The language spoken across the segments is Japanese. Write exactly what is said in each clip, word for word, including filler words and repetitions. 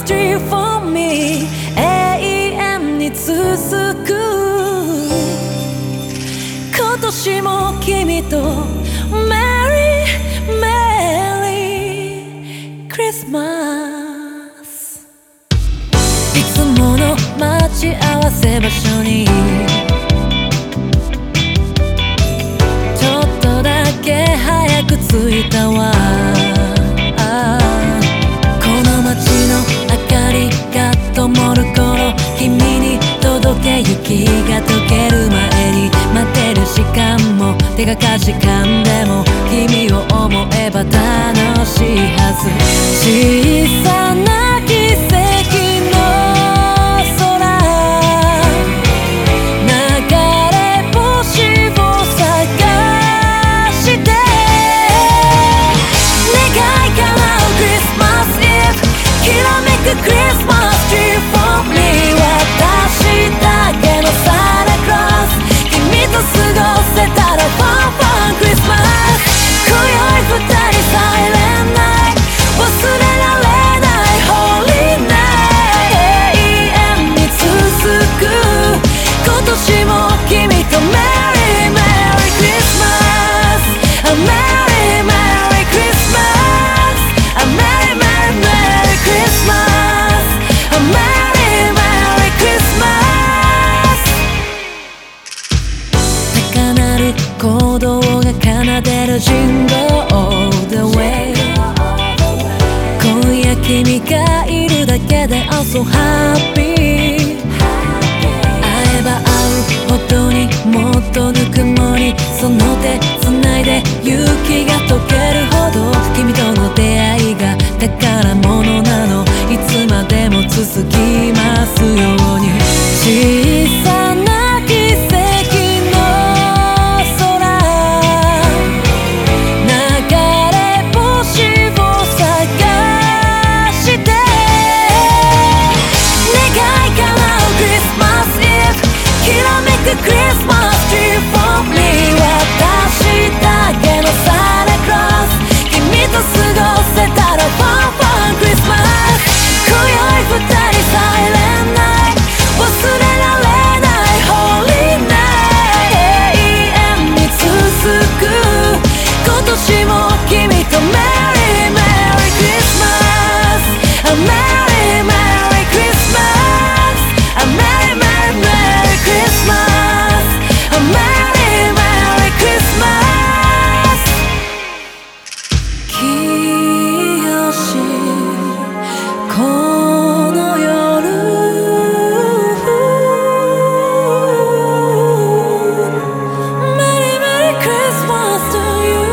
dream for me 永遠に続く今年も君と Merry Merry Christmas いつもの待ち合わせ場所にちょっとだけ早く着いたわこの街の明かりが灯る頃君に届け雪が溶ける前に待ってる時間も手がかじかんでも君を思えば楽しいはず小さな奇跡の空流れ星を探して願い叶う Christmas Eve きらめく Christmas Tree for me 私だけのサンタクロース君と過ごせたら Fun Fun Christmas 今宵二人 Silent Night 忘れられない Holy Night 永遠に続く今年も君と Merry Merry Christmas A Merry Merry Christmas A Merry Merry Merry Christmas A Merry Merry Christmas 高鳴る鼓動が奏でる Jingle All the way 今夜君がいるだけで I'm so happy 会えば会うほどにもっとぬくもりその手繋いで雪が溶けるほど君との出会いが宝物なのいつまでも続きますように小さな奇跡の空流れ星を探して願い叶う Christmas Eve きらめく Christmas Tree for me 私だけのサンタクロース君と過ごせたら Fun Fun Christmas 今宵二人 Silent Night 忘れられない Holy Night 永遠に続く今年も君と Merry Merry Christmas A Merry Merry Christmas A Merry Merry Merry Christmas A Merry Merry Christmas 清しこの夜 Merry Merry Christmas to you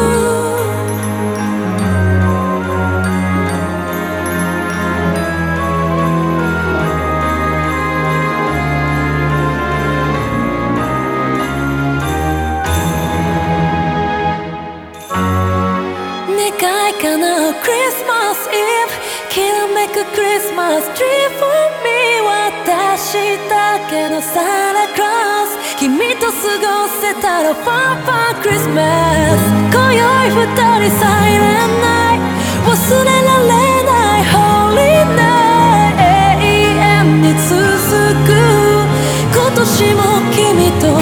願い叶う Christmas Eve きらめく Christmas Tree for me 私だけのサンタクロース君と過ごせたら Fun Fun Christmas 今宵二人 Silent Night 忘れられない Holy Night 永遠に続く今年も君と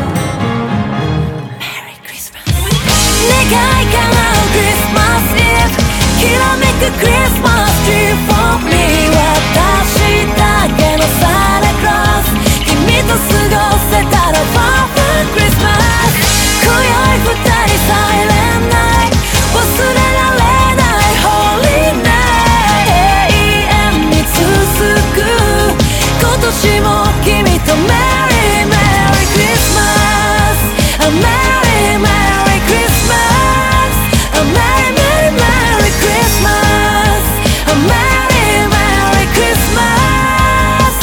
願い叶う Christmas Eve きらめく Christmas Tree for me 私だけのサンタクロース君と過ごせたら Fun Fun Christmas 今宵二人 Silent Night 忘れられない Holy Night 永遠に続く今年も君と Merry Merry Christmas A Merry Merry Christmas A Merry Merry Merry Christmas A Merry Merry Christmas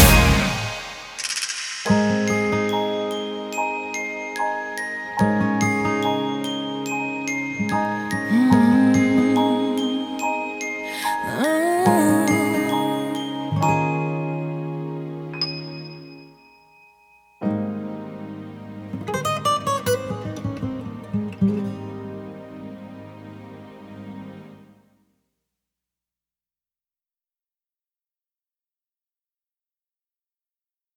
「